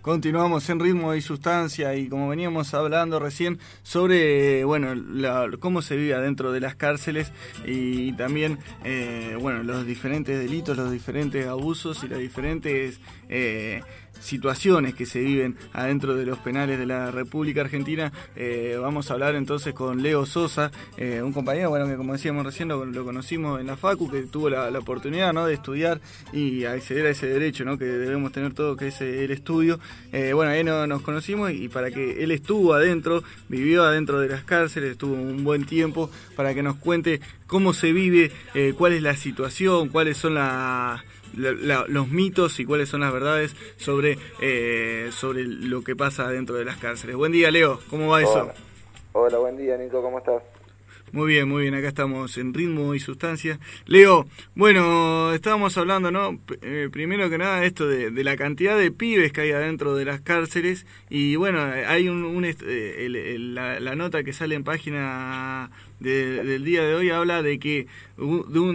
Continuamos en Ritmo y Sustancia y como veníamos hablando recién sobre cómo se vive adentro de las cárceles y también los diferentes delitos, los diferentes abusos y las diferentes situaciones que se viven adentro de los penales de la República Argentina. Vamos a hablar entonces con Leo Sosa, un compañero que como decíamos recién lo conocimos en la Facu, que tuvo la oportunidad, ¿no?, de estudiar y acceder a ese derecho, ¿no?, que debemos tener todos, que es el estudio. Ahí nos conocimos y para que él estuvo adentro, vivió adentro de las cárceles, estuvo un buen tiempo, para que nos cuente cómo se vive, cuál es la situación, cuáles son los mitos y cuáles son las verdades sobre lo que pasa dentro de las cárceles. Buen día, Leo, ¿cómo va eso? Hola, buen día, Nico, ¿cómo estás? Muy bien, acá estamos en Ritmo y Sustancia. Leo, estábamos hablando, ¿no? Primero que nada, esto de la cantidad de pibes que hay adentro de las cárceles, y hay la nota que sale en página del día de hoy habla de que de un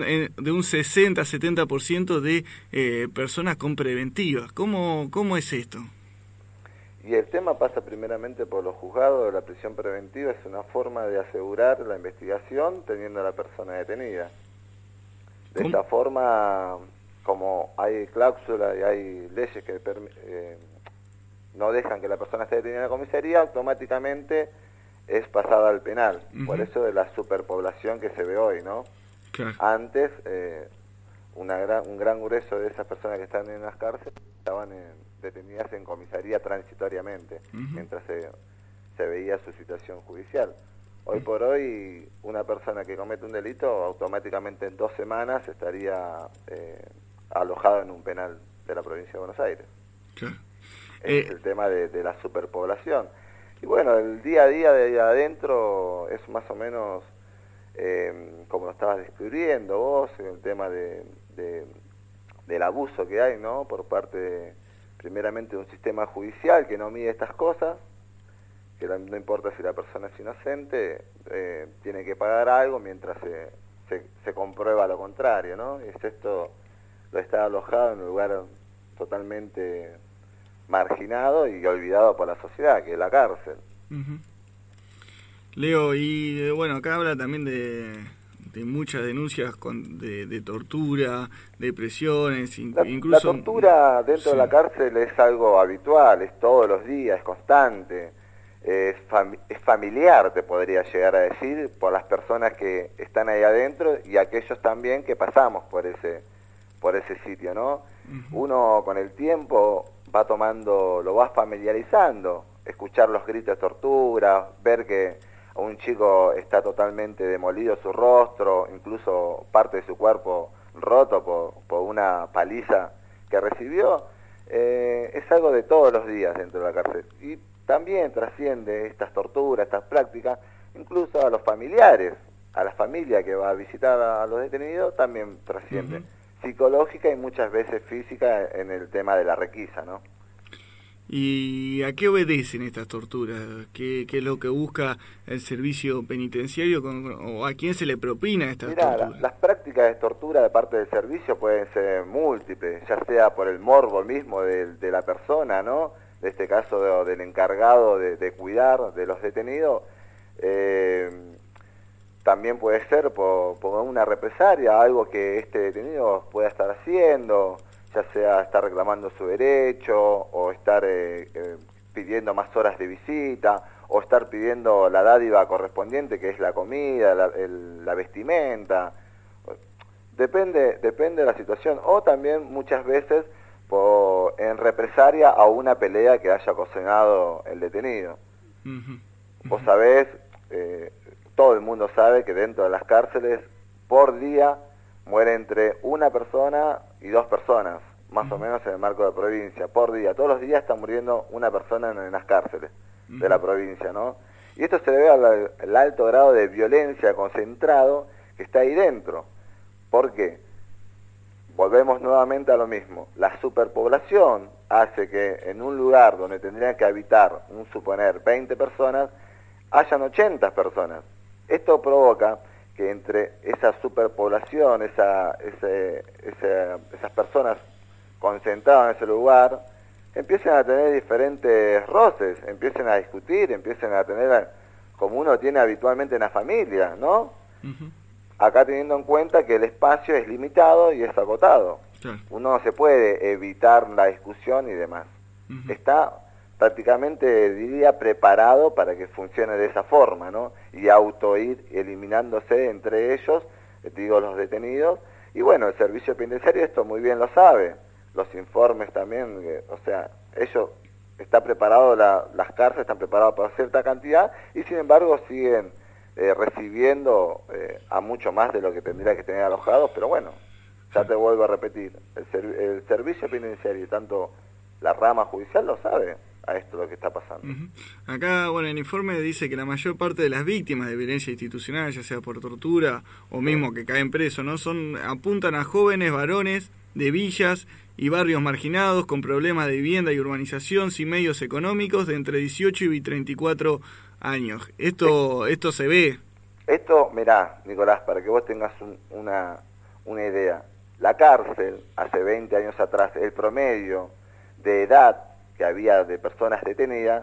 60-70% de personas con preventivas. ¿Cómo es esto? Y el tema pasa primeramente por los juzgados. La prisión preventiva es una forma de asegurar la investigación teniendo a la persona detenida. De esta forma, como hay cláusulas y hay leyes que no dejan que la persona esté detenida en la comisaría, automáticamente es pasada al penal. Uh-huh. Por eso de la superpoblación que se ve hoy, ¿no? Claro. Antes, un gran grueso de esas personas que están en las cárceles estaban detenidas en comisaría transitoriamente, uh-huh, mientras se veía su situación judicial. Hoy por hoy, una persona que comete un delito, automáticamente en 2 semanas estaría alojada en un penal de la provincia de Buenos Aires. Claro. Es el tema de la superpoblación. Y el día a día de ahí adentro es más o menos como lo estabas describiendo vos, el tema del abuso que hay, ¿no?, por parte primeramente de un sistema judicial que no mide estas cosas, que no importa si la persona es inocente, tiene que pagar algo mientras se comprueba lo contrario, ¿no? Es esto, lo está alojado en un lugar totalmente marginado y olvidado por la sociedad, que es la cárcel. Uh-huh. Leo, y acá habla también de muchas denuncias de tortura, de presiones, incluso... La tortura dentro de la cárcel es algo habitual, es todos los días, es constante, es familiar, te podría llegar a decir, por las personas que están ahí adentro y aquellos también que pasamos por ese sitio, ¿no? Uh-huh. Uno con el tiempo lo va familiarizando, escuchar los gritos de tortura, ver que un chico está totalmente demolido su rostro, incluso parte de su cuerpo roto por una paliza que recibió, es algo de todos los días dentro de la cárcel. Y también trasciende estas torturas, estas prácticas, incluso a los familiares, a la familia que va a visitar a los detenidos, también trasciende. Uh-huh. Psicológica y muchas veces física en el tema de la requisa, ¿no? ¿Y a qué obedecen estas torturas? ¿Qué es lo que busca el servicio penitenciario o a quién se le propina estas torturas? Las prácticas de tortura de parte del servicio pueden ser múltiples, ya sea por el morbo mismo de la persona, ¿no? De este caso del encargado de cuidar de los detenidos. También puede ser por una represalia, algo que este detenido pueda estar haciendo, ya sea estar reclamando su derecho, o estar pidiendo más horas de visita, o estar pidiendo la dádiva correspondiente, que es la comida, la vestimenta. Depende de la situación, o también muchas veces en represalia a una pelea que haya ocasionado el detenido. Uh-huh. Vos sabés, todo el mundo sabe que dentro de las cárceles, por día, muere entre una persona y 2 personas, más o menos en el marco de provincia, por día. Todos los días está muriendo una persona en las cárceles de la provincia, ¿no? Y esto se debe al alto grado de violencia concentrado que está ahí dentro. ¿Por qué? Volvemos nuevamente a lo mismo. La superpoblación hace que en un lugar donde tendrían que habitar, suponer, 20 personas, hayan 80 personas. Esto provoca que entre esa superpoblación, esas personas concentradas en ese lugar, empiecen a tener diferentes roces, empiecen a discutir, empiecen a tener, como uno tiene habitualmente en la familia, ¿no? Uh-huh. Acá teniendo en cuenta que el espacio es limitado y es acotado. Claro. Uno no se puede evitar la discusión y demás. Uh-huh. Está prácticamente, diría, preparado para que funcione de esa forma, ¿no? Y auto ir eliminándose entre ellos, digo, los detenidos. Y bueno, el servicio penitenciario esto muy bien lo sabe. Los informes también, o sea, ellos está preparado, las cárceles están preparadas para cierta cantidad y sin embargo siguen recibiendo a mucho más de lo que tendría que tener alojados, pero bueno, ya te vuelvo a repetir, el servicio penitenciario, tanto la rama judicial lo sabe a esto lo que está pasando. Uh-huh. Acá, bueno, el informe dice que la mayor parte de las víctimas de violencia institucional, ya sea por tortura o mismo que caen presos, ¿no? Apuntan a jóvenes varones de villas y barrios marginados con problemas de vivienda y urbanización sin medios económicos de entre 18 y 34 años. Esto se ve. Esto, mirá, Nicolás, para que vos tengas una idea, la cárcel hace 20 años atrás, el promedio de edad que había de personas detenidas,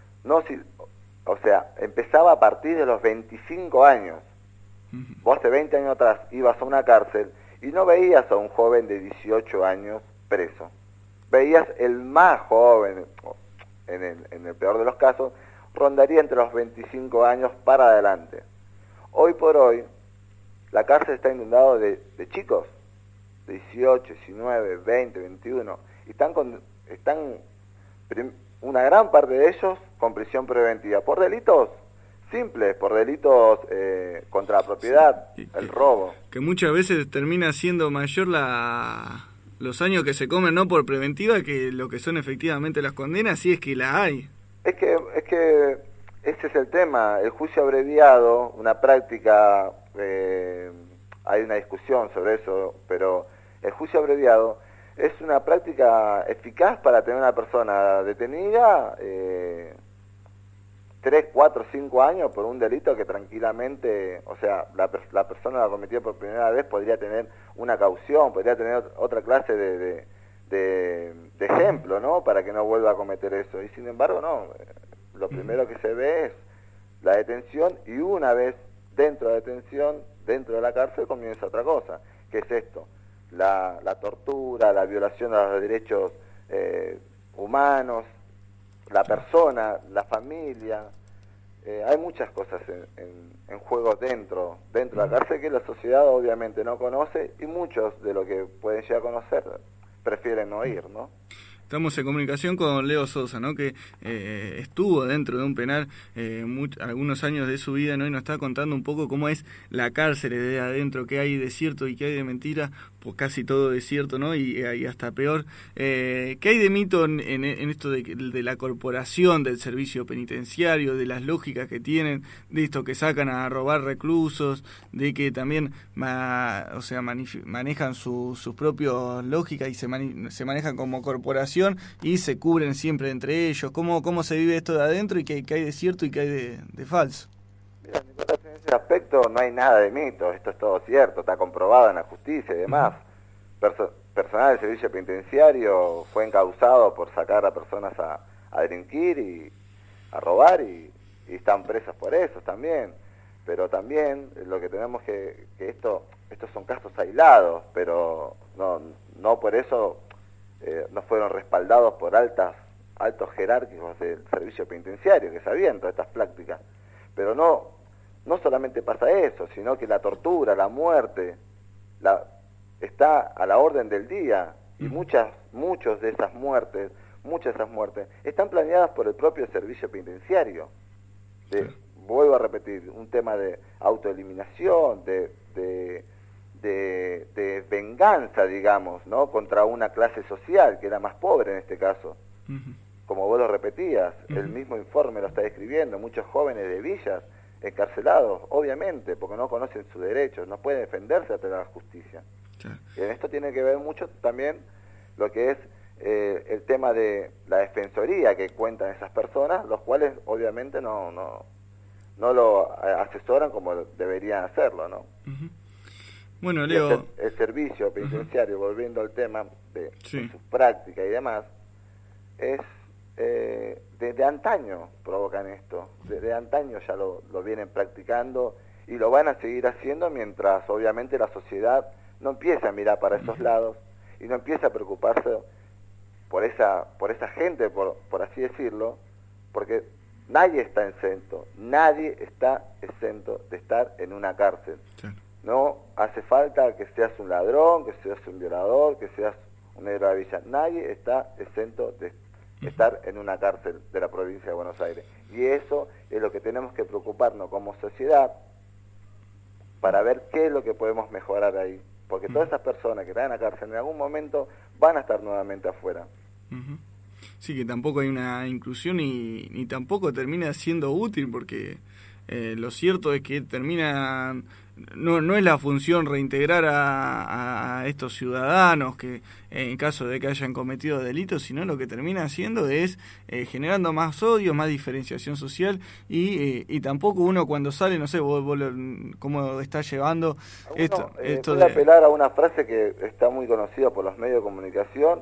empezaba a partir de los 25 años. Vos hace 20 años atrás ibas a una cárcel y no veías a un joven de 18 años preso. Veías el más joven, en el peor de los casos, rondaría entre los 25 años para adelante. Hoy por hoy, la cárcel está inundada de chicos, de 18, 19, 20, 21, y están una gran parte de ellos con prisión preventiva, por delitos simples, por delitos contra la propiedad, sí, el robo. Que muchas veces termina siendo mayor los años que se comen no por preventiva que lo que son efectivamente las condenas, si es que la hay. Es que ese es el tema, el juicio abreviado, una práctica, hay una discusión sobre eso, pero el juicio abreviado es una práctica eficaz para tener una persona detenida 3, 4, 5 años por un delito que tranquilamente, o sea, la persona la cometió por primera vez, podría tener una caución, podría tener otra clase de ejemplo, ¿no? Para que no vuelva a cometer eso. Y sin embargo, no. Lo primero que se ve es la detención y una vez dentro de la detención, dentro de la cárcel, comienza otra cosa. ¿Qué es esto? La tortura, la violación a los derechos humanos, la persona, la familia. Hay muchas cosas en juego dentro de la cárcel que la sociedad obviamente no conoce y muchos de lo que pueden llegar a conocer prefieren no ir, ¿no? Estamos en comunicación con Leo Sosa, ¿no? Que estuvo dentro de un penal algunos años de su vida, ¿no? Y nos está contando un poco cómo es la cárcel de adentro, qué hay de cierto y qué hay de mentira, pues casi todo es cierto, ¿no? Y hasta peor. ¿Qué hay de mito en esto de la corporación del servicio penitenciario, de las lógicas que tienen, de esto que sacan a robar reclusos, de que también manejan sus propias lógicas y se manejan como corporación y se cubren siempre entre ellos? ¿Cómo se vive esto de adentro y qué hay de cierto y qué hay de falso? Mira, Nicolás, en ese aspecto no hay nada de mito, esto es todo cierto, está comprobado en la justicia y demás. Personal del servicio penitenciario fue encausado por sacar a personas a delinquir y a robar y están presos por eso también. Pero también lo que tenemos que estos son casos aislados, pero no por eso no fueron respaldados por altos jerárquicos del servicio penitenciario que sabían todas estas prácticas. Pero no solamente pasa eso, sino que la tortura, la muerte, está a la orden del día y muchas de esas muertes están planeadas por el propio servicio penitenciario. Vuelvo a repetir, un tema de autoeliminación, de venganza, digamos, ¿no? Contra una clase social que era más pobre en este caso. Como vos lo repetías, el mismo informe lo está describiendo, muchos jóvenes de villas encarcelados, obviamente, porque no conocen sus derechos, no pueden defenderse ante la justicia. Y en esto tiene que ver mucho también lo que es el tema de la defensoría que cuentan esas personas, los cuales obviamente no lo asesoran como deberían hacerlo, ¿no? Bueno, Leo, el servicio penitenciario, volviendo al tema de su práctica y demás, es de antaño provocan esto, de antaño ya lo vienen practicando y lo van a seguir haciendo mientras obviamente la sociedad no empieza a mirar para esos lados y no empieza a preocuparse por esa gente, por así decirlo, porque nadie está exento de estar en una cárcel. Sí. No hace falta que seas un ladrón, que seas un violador, que seas un negro de la villa. Nadie está exento de estar en una cárcel de la provincia de Buenos Aires. Y eso es lo que tenemos que preocuparnos como sociedad para ver qué es lo que podemos mejorar ahí. Porque todas esas personas que están en la cárcel en algún momento van a estar nuevamente afuera. Sí, que tampoco hay una inclusión ni tampoco termina siendo útil, porque lo cierto es que no es la función reintegrar a estos ciudadanos que en caso de que hayan cometido delitos, sino lo que termina haciendo es generando más odio, más diferenciación social y tampoco uno cuando sale, no sé, vos cómo está llevando esto voy a apelar a una frase que está muy conocida por los medios de comunicación,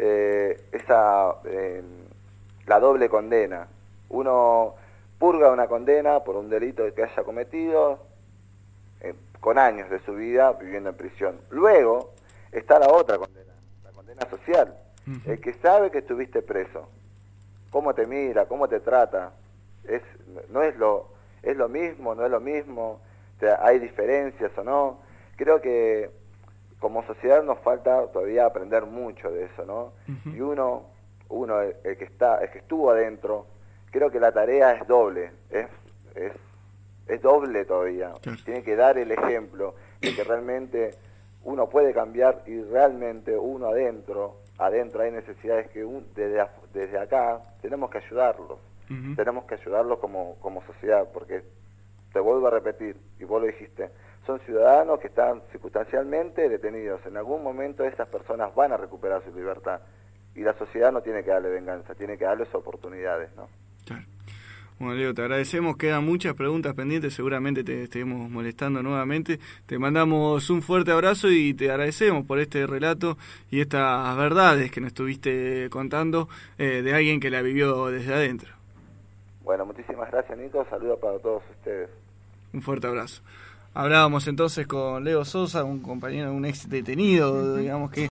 la doble condena. Uno purga una condena por un delito que haya cometido con años de su vida viviendo en prisión. Luego está la otra condena, la condena social. El que sabe que estuviste preso, cómo te mira, cómo te trata, es lo mismo, no es lo mismo, hay diferencias o no. Creo que como sociedad nos falta todavía aprender mucho de eso, ¿no? Y uno el que estuvo adentro, creo que la tarea es doble, es doble todavía. Tiene que dar el ejemplo de que realmente uno puede cambiar y realmente uno adentro hay necesidades que desde acá tenemos que ayudarlos. Tenemos que ayudarlos como sociedad, porque te vuelvo a repetir, y vos lo dijiste, son ciudadanos que están circunstancialmente detenidos. En algún momento esas personas van a recuperar su libertad y la sociedad no tiene que darle venganza, tiene que darles oportunidades, ¿no? Claro. Bueno, Leo, te agradecemos, quedan muchas preguntas pendientes, seguramente te estemos molestando nuevamente. Te mandamos un fuerte abrazo y te agradecemos por este relato y estas verdades que nos estuviste contando de alguien que la vivió desde adentro. Bueno, muchísimas gracias, Nico, saludos para todos ustedes. Un fuerte abrazo. Hablábamos entonces con Leo Sosa, un compañero, un ex detenido, digamos que